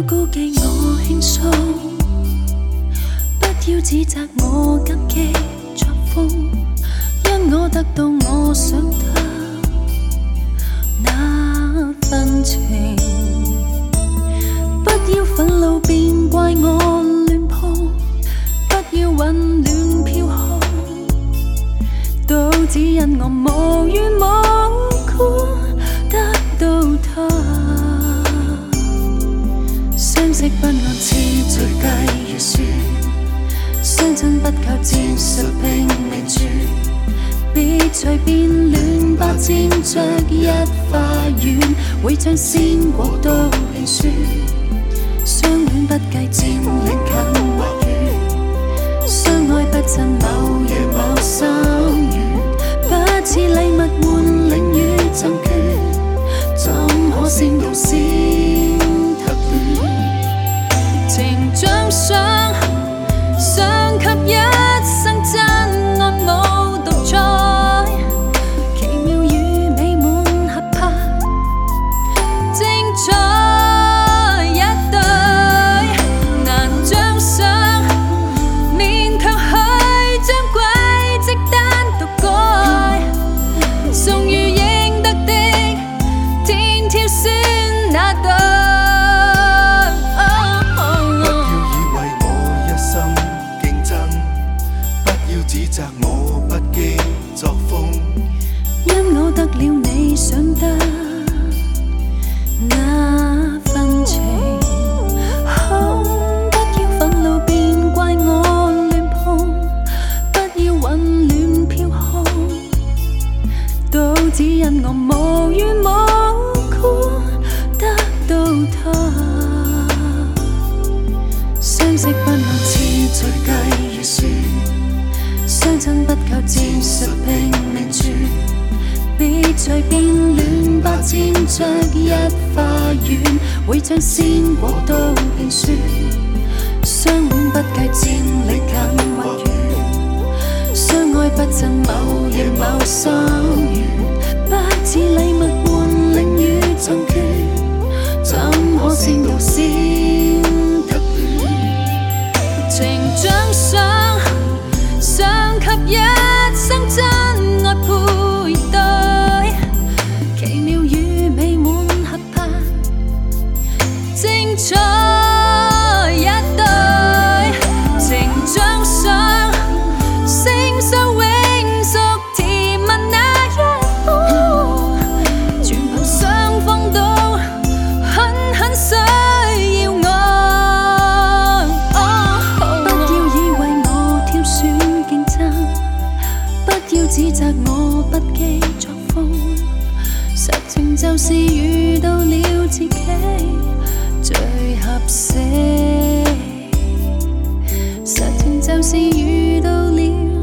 估计我轻松，不要指责我急激作风，因我得到我想得那份情。不要愤怒便怪我乱碰，不要混乱飘空，都只因我无缘无故得到他。相識不按次序計預算，相親不靠戰術拼命傳，別隨便亂霸佔着一花園，會將鮮果都拼算。相戀不計戰力近或遠，相愛不趁某夜某心願，不似禮物換領與贈權，怎可先到先特戀？情像想給一生真愛無獨在，奇妙與美滿合拍，精彩一對，難將相勉強去將軌跡單獨改，終於認得的天挑選那對。 指責我不羈作風， 因我得了你想得那份情。不要憤怒便怪我亂碰，不要混亂飄空，都只因我無緣無故得到他。相識不按次序計預算，相親不靠戰術拼命傳，別隨便亂霸佔着一花園，會將鮮果都拼算。相戀不計戰力近或遠，相愛不趁某夜某心願，不似禮物換領與贈權，怎可先到先特戀？情像想給一生真愛配對，奇妙與美滿合拍，精彩一對，情像星相永屬甜蜜那一步，全憑雙方都很需要愛。不要以為我挑選競爭，不要指責我不羈作風，實情就是遇到了自己最合適，實情就是遇到了